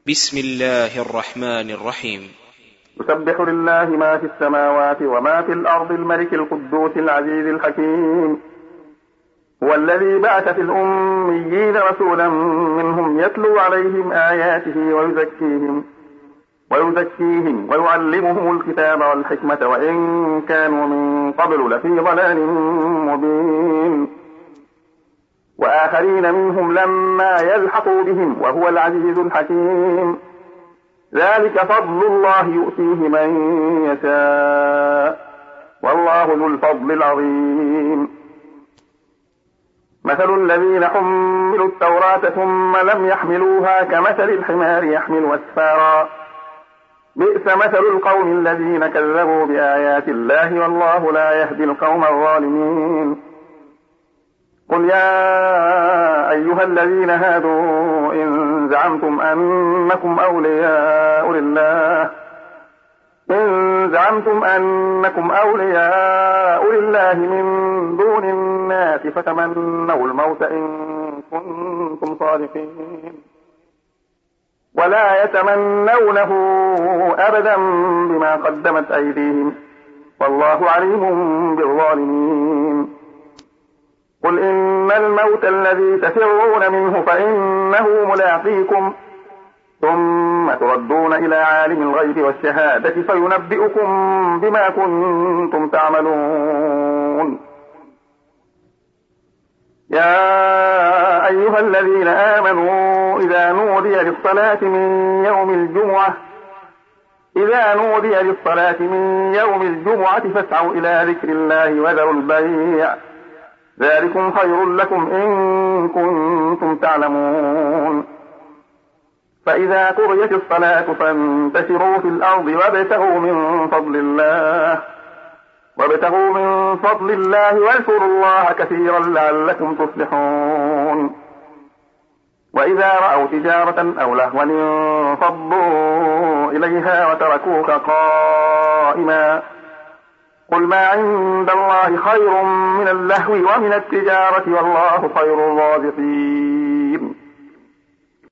بسم الله الرحمن الرحيم. يسبح لله ما في السماوات وما في الأرض الملك القدوس العزيز الحكيم. هو الذي بعث في الأميين رسولا منهم يتلو عليهم آياته ويزكيهم ويعلمهم الكتاب والحكمة وإن كانوا من قبل لفي ضلال مبين. وآخرين منهم لما يلحقوا بهم وهو العزيز الحكيم. ذلك فضل الله يؤتيه من يشاء والله ذو الفضل العظيم. مثل الذين حملوا التوراة ثم لم يحملوها كمثل الحمار يحمل أسفارا بئس مثل القوم الذين كذبوا بآيات الله والله لا يهدي القوم الظالمين. قل يا أيها الذين هادوا إن زعمتم أنكم أولياء لله من دون الناس فتمنوا الموت إن كنتم صادقين ولا يتمنونه أبدا بما قدمت أيديهم والله عليم بالظالمين. قل إن الموت الذي تفرون منه فإنه ملاقيكم ثم تردون إلى عالم الغيب والشهادة فينبئكم بما كنتم تعملون. يا أيها الذين آمنوا إذا نودي للصلاة من يوم الجمعة فاسعوا إلى ذكر الله وذروا البيع ذلكم خير لكم إن كنتم تعلمون. فإذا قضيت الصلاة فانتشروا في الأرض وابتغوا من فضل الله واذكروا الله كثيرا لعلكم تفلحون. وإذا رأوا تجارة أو لهوا انفضوا إليها وتركوك قائما قل ما عند الله خير من اللهو ومن التجارة والله خير الرازقين.